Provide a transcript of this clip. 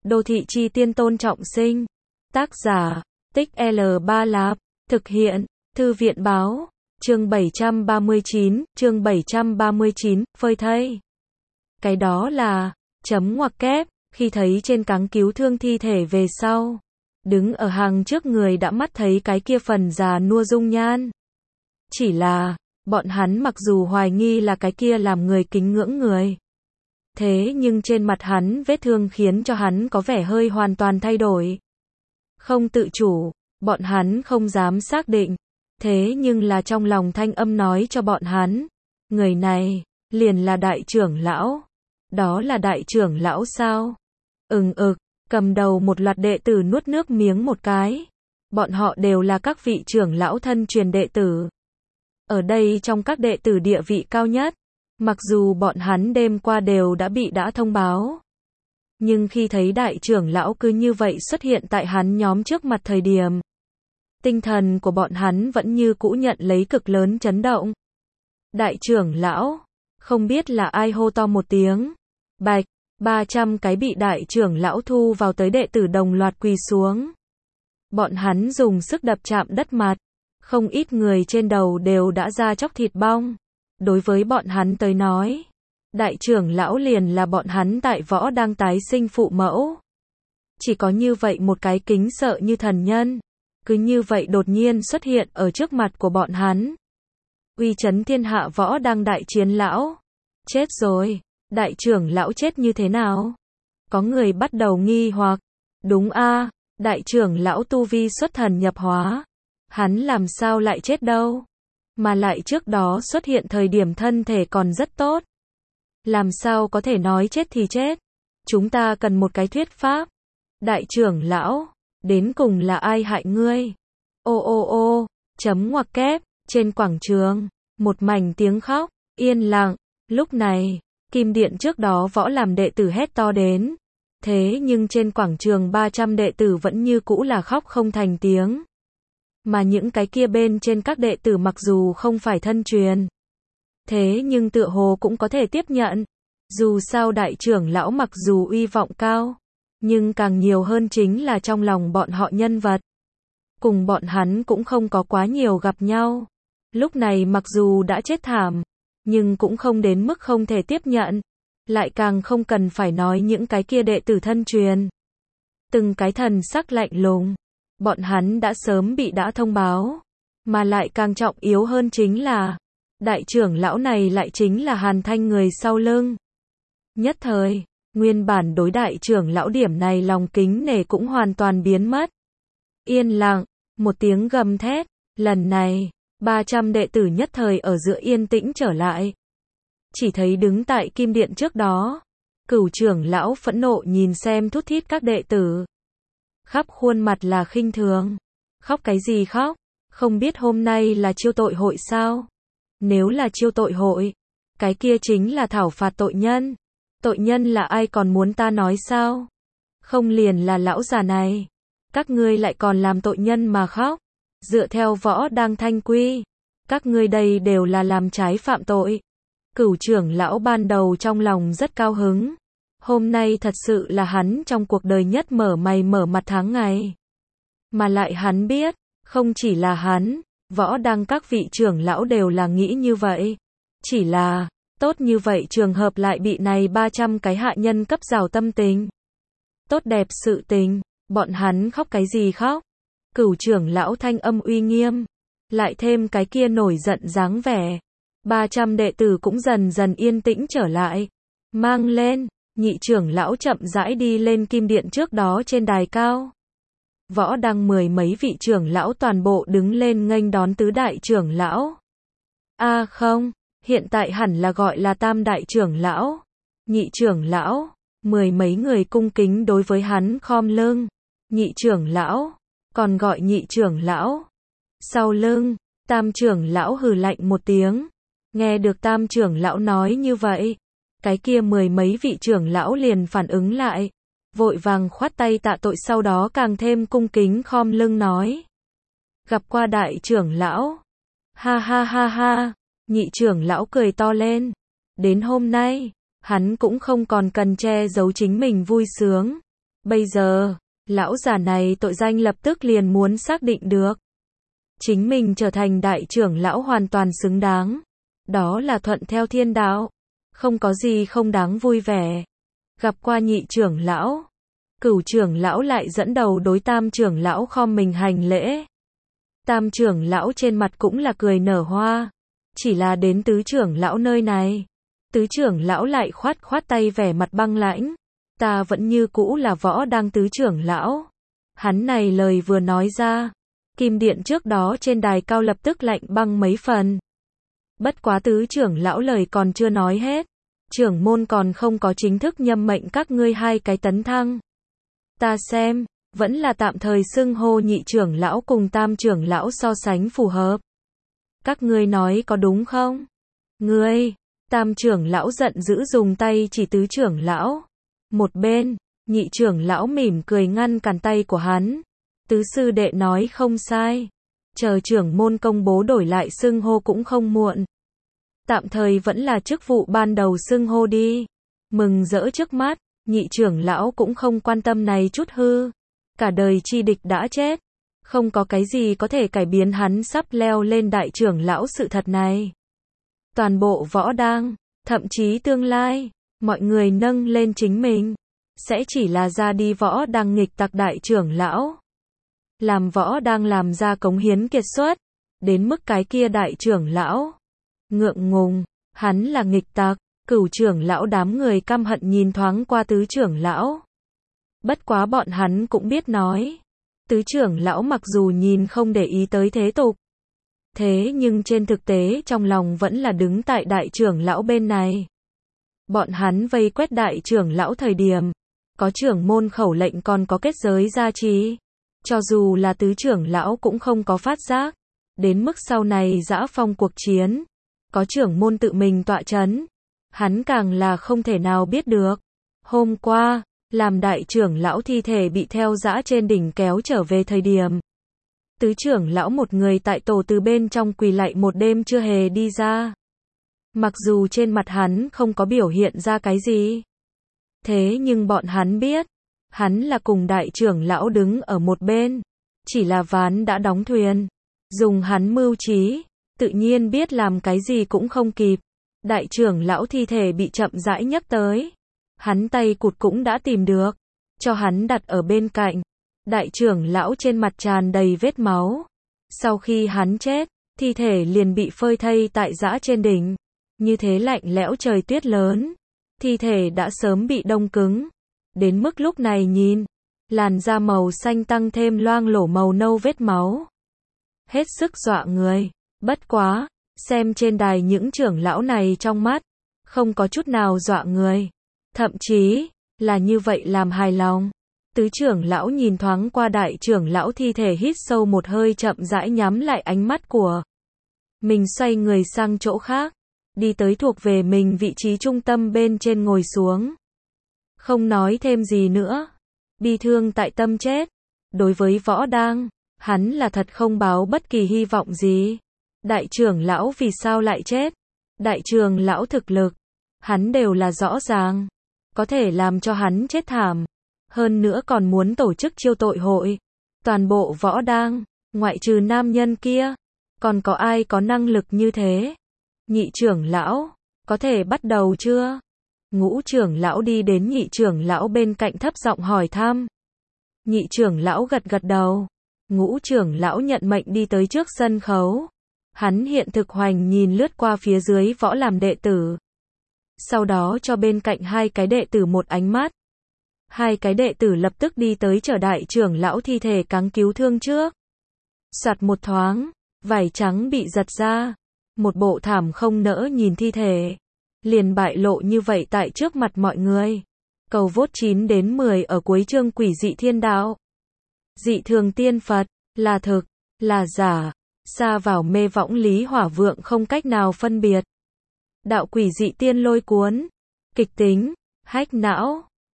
Đô thị chi tiên Tôn Trọng Sinh. Tác giả, Tích L3 Lạp. Thực hiện, Thư viện báo. Chương 739, phơi thây. Cái đó là, chấm ngoặc kép, khi thấy trên cáng cứu thương thi thể về sau. Đứng ở hàng trước người đã mắt thấy cái kia phần già nua dung nhan. Chỉ là, bọn hắn mặc dù hoài nghi là cái kia làm người kính ngưỡng người. Thế nhưng trên mặt hắn vết thương khiến cho hắn có vẻ hơi hoàn toàn thay đổi. Không tự chủ, bọn hắn không dám xác định. Thế nhưng là trong lòng thanh âm nói cho bọn hắn. Người này, liền là đại trưởng lão. Đó là đại trưởng lão sao? Cầm đầu một loạt đệ tử nuốt nước miếng một cái. Bọn họ đều là các vị trưởng lão thân truyền đệ tử. Ở đây trong các đệ tử địa vị cao nhất. Mặc dù bọn hắn đêm qua đều đã thông báo. Nhưng khi thấy đại trưởng lão cứ như vậy xuất hiện tại hắn nhóm trước mặt thời điểm. Tinh thần của bọn hắn vẫn như cũ nhận lấy cực lớn chấn động. Đại trưởng lão, không biết là ai hô to một tiếng. Bạch, 300 cái bị đại trưởng lão thu vào tới đệ tử đồng loạt quỳ xuống. Bọn hắn dùng sức đập chạm đất mặt. Không ít người trên đầu đều đã ra chóc thịt bong. Đối với bọn hắn tới nói, đại trưởng lão liền là bọn hắn tại võ đang tái sinh phụ mẫu. Chỉ có như vậy một cái kính sợ như thần nhân, cứ như vậy đột nhiên xuất hiện ở trước mặt của bọn hắn. Uy chấn thiên hạ võ đang đại chiến lão. Chết rồi, đại trưởng lão chết như thế nào? Có người bắt đầu nghi hoặc. Đúng a, đại trưởng lão tu vi xuất thần nhập hóa. Hắn làm sao lại chết đâu? Mà lại trước đó xuất hiện thời điểm thân thể còn rất tốt. Làm sao có thể nói chết thì chết? Chúng ta cần một cái thuyết pháp. Đại trưởng lão, đến cùng là ai hại ngươi? Chấm ngoặc kép, trên quảng trường, một mảnh tiếng khóc, yên lặng. Lúc này, kim điện trước đó võ làm đệ tử hét to đến. Thế nhưng trên quảng trường 300 đệ tử vẫn như cũ là khóc không thành tiếng. Mà những cái kia bên trên các đệ tử mặc dù không phải thân truyền. Thế nhưng tựa hồ cũng có thể tiếp nhận. Dù sao đại trưởng lão mặc dù uy vọng cao. Nhưng càng nhiều hơn chính là trong lòng bọn họ nhân vật. Cùng bọn hắn cũng không có quá nhiều gặp nhau. Lúc này mặc dù đã chết thảm. Nhưng cũng không đến mức không thể tiếp nhận. Lại càng không cần phải nói những cái kia đệ tử thân truyền. Từng cái thần sắc lạnh lùng. Bọn hắn đã sớm đã thông báo. Mà lại càng trọng yếu hơn chính là đại trưởng lão này lại chính là Hàn Thanh người sau lưng. Nhất thời, nguyên bản đối đại trưởng lão điểm này lòng kính nể cũng hoàn toàn biến mất. Yên lặng, một tiếng gầm thét. Lần này, 300 đệ tử nhất thời ở giữa yên tĩnh trở lại. Chỉ thấy đứng tại kim điện trước đó. Cửu trưởng lão phẫn nộ nhìn xem thút thít các đệ tử. Khắp khuôn mặt là khinh thường. Khóc cái gì khóc? Không biết hôm nay là chiêu tội hội sao? Nếu là chiêu tội hội, cái kia chính là thảo phạt tội nhân. Tội nhân là ai còn muốn ta nói sao? Không liền là lão già này. Các ngươi lại còn làm tội nhân mà khóc. Dựa theo võ đang thanh quy. Các ngươi đây đều là làm trái phạm tội. Cửu trưởng lão ban đầu trong lòng rất cao hứng. Hôm nay thật sự là hắn trong cuộc đời nhất mở mày mở mặt tháng ngày. Mà lại hắn biết, không chỉ là hắn, võ đăng các vị trưởng lão đều là nghĩ như vậy. Chỉ là, tốt như vậy trường hợp lại bị này 300 cái hạ nhân cấp rào tâm tình. Tốt đẹp sự tình, bọn hắn khóc cái gì khóc? Cửu trưởng lão thanh âm uy nghiêm, lại thêm cái kia nổi giận dáng vẻ. 300 đệ tử cũng dần dần yên tĩnh trở lại. Mang lên. Nhị trưởng lão chậm rãi đi lên kim điện trước đó trên đài cao. Võ đăng mười mấy vị trưởng lão toàn bộ đứng lên nghênh đón tứ đại trưởng lão. Không, hiện tại hẳn là gọi là tam đại trưởng lão. Nhị trưởng lão, mười mấy người cung kính đối với hắn khom lưng. Nhị trưởng lão, còn gọi nhị trưởng lão. Sau lưng, tam trưởng lão hừ lạnh một tiếng. Nghe được tam trưởng lão nói như vậy. Cái kia mười mấy vị trưởng lão liền phản ứng lại. Vội vàng khoát tay tạ tội sau đó càng thêm cung kính khom lưng nói. Gặp qua đại trưởng lão. Ha ha ha ha. Nhị trưởng lão cười to lên. Đến hôm nay, hắn cũng không còn cần che giấu chính mình vui sướng. Bây giờ, lão già này tội danh lập tức liền muốn xác định được. Chính mình trở thành đại trưởng lão hoàn toàn xứng đáng. Đó là thuận theo thiên đạo. Không có gì không đáng vui vẻ. Gặp qua nhị trưởng lão. Cửu trưởng lão lại dẫn đầu đối tam trưởng lão khom mình hành lễ. Tam trưởng lão trên mặt cũng là cười nở hoa. Chỉ là đến tứ trưởng lão nơi này. Tứ trưởng lão lại khoát khoát tay vẻ mặt băng lãnh. Ta vẫn như cũ là Võ Đang tứ trưởng lão. Hắn này lời vừa nói ra. Kim điện trước đó trên đài cao lập tức lạnh băng mấy phần. Bất quá tứ trưởng lão lời còn chưa nói hết. Trưởng môn còn không có chính thức nhâm mệnh các ngươi hai cái tấn thăng. Ta xem, vẫn là tạm thời xưng hô nhị trưởng lão cùng tam trưởng lão so sánh phù hợp. Các ngươi nói có đúng không? Ngươi, tam trưởng lão giận dữ dùng tay chỉ tứ trưởng lão. Một bên, nhị trưởng lão mỉm cười ngăn cản tay của hắn. Tứ sư đệ nói không sai. Chờ trưởng môn công bố đổi lại xưng hô cũng không muộn. Tạm thời vẫn là chức vụ ban đầu xưng hô đi. Mừng rỡ trước mắt, nhị trưởng lão cũng không quan tâm này chút hư. Cả đời chi địch đã chết. Không có cái gì có thể cải biến hắn sắp leo lên đại trưởng lão sự thật này. Toàn bộ Võ Đang, thậm chí tương lai, mọi người nâng lên chính mình. Sẽ chỉ là ra đi Võ Đang nghịch tặc đại trưởng lão. Làm Võ Đang làm ra cống hiến kiệt xuất. Đến mức cái kia đại trưởng lão. Ngượng ngùng, hắn là nghịch tặc. Cửu trưởng lão đám người căm hận nhìn thoáng qua tứ trưởng lão. Bất quá bọn hắn cũng biết nói. Tứ trưởng lão mặc dù nhìn không để ý tới thế tục. Thế nhưng trên thực tế trong lòng vẫn là đứng tại đại trưởng lão bên này. Bọn hắn vây quét đại trưởng lão thời điểm. Có trưởng môn khẩu lệnh còn có kết giới gia trì. Cho dù là tứ trưởng lão cũng không có phát giác. Đến mức sau này dã phong cuộc chiến. Có trưởng môn tự mình tọa chấn. Hắn càng là không thể nào biết được. Hôm qua, làm đại trưởng lão thi thể bị theo dã trên đỉnh kéo trở về thời điểm. Tứ trưởng lão một người tại tổ từ bên trong quỳ lạy một đêm chưa hề đi ra. Mặc dù trên mặt hắn không có biểu hiện ra cái gì. Thế nhưng bọn hắn biết. Hắn là cùng đại trưởng lão đứng ở một bên. Chỉ là ván đã đóng thuyền. Dùng hắn mưu trí. Tự nhiên biết làm cái gì cũng không kịp. Đại trưởng lão thi thể bị chậm rãi nhấc tới. Hắn tay cụt cũng đã tìm được. Cho hắn đặt ở bên cạnh. Đại trưởng lão trên mặt tràn đầy vết máu. Sau khi hắn chết, thi thể liền bị phơi thây tại dã trên đỉnh. Như thế lạnh lẽo trời tuyết lớn. Thi thể đã sớm bị đông cứng. Đến mức lúc này nhìn. Làn da màu xanh tăng thêm loang lổ màu nâu vết máu. Hết sức dọa người. Bất quá. Xem trên đài những trưởng lão này trong mắt. Không có chút nào dọa người. Thậm chí. Là như vậy làm hài lòng. Tứ trưởng lão nhìn thoáng qua đại trưởng lão thi thể hít sâu một hơi chậm rãi nhắm lại ánh mắt của mình, xoay người sang chỗ khác. Đi tới thuộc về mình vị trí trung tâm bên trên ngồi xuống. Không nói thêm gì nữa. Bi thương tại tâm chết. Đối với Võ Đang, hắn là thật không báo bất kỳ hy vọng gì. Đại trưởng lão vì sao lại chết? Đại trưởng lão thực lực. Hắn đều là rõ ràng. Có thể làm cho hắn chết thảm. Hơn nữa còn muốn tổ chức chiêu tội hội. Toàn bộ Võ Đang, ngoại trừ nam nhân kia. Còn có ai có năng lực như thế? Nhị trưởng lão, có thể bắt đầu chưa? Ngũ trưởng lão đi đến nhị trưởng lão bên cạnh thấp giọng hỏi thăm. Nhị trưởng lão gật gật đầu. Ngũ trưởng lão nhận mệnh đi tới trước sân khấu. Hắn hiện thực hoành nhìn lướt qua phía dưới võ làm đệ tử. Sau đó cho bên cạnh hai cái đệ tử một ánh mắt. Hai cái đệ tử lập tức đi tới chờ đại trưởng lão thi thể cáng cứu thương trước. Soạt một thoáng, vải trắng bị giật ra. Một bộ thảm không nỡ nhìn thi thể. Liền bại lộ như vậy tại trước mặt mọi người. Cầu vote 9 đến 10 ở cuối chương quỷ dị thiên đạo. Dị thường tiên Phật, là thực, là giả. Xa vào mê võng lý hỏa vượng không cách nào phân biệt. Đạo quỷ dị tiên lôi cuốn. Kịch tính, hách não.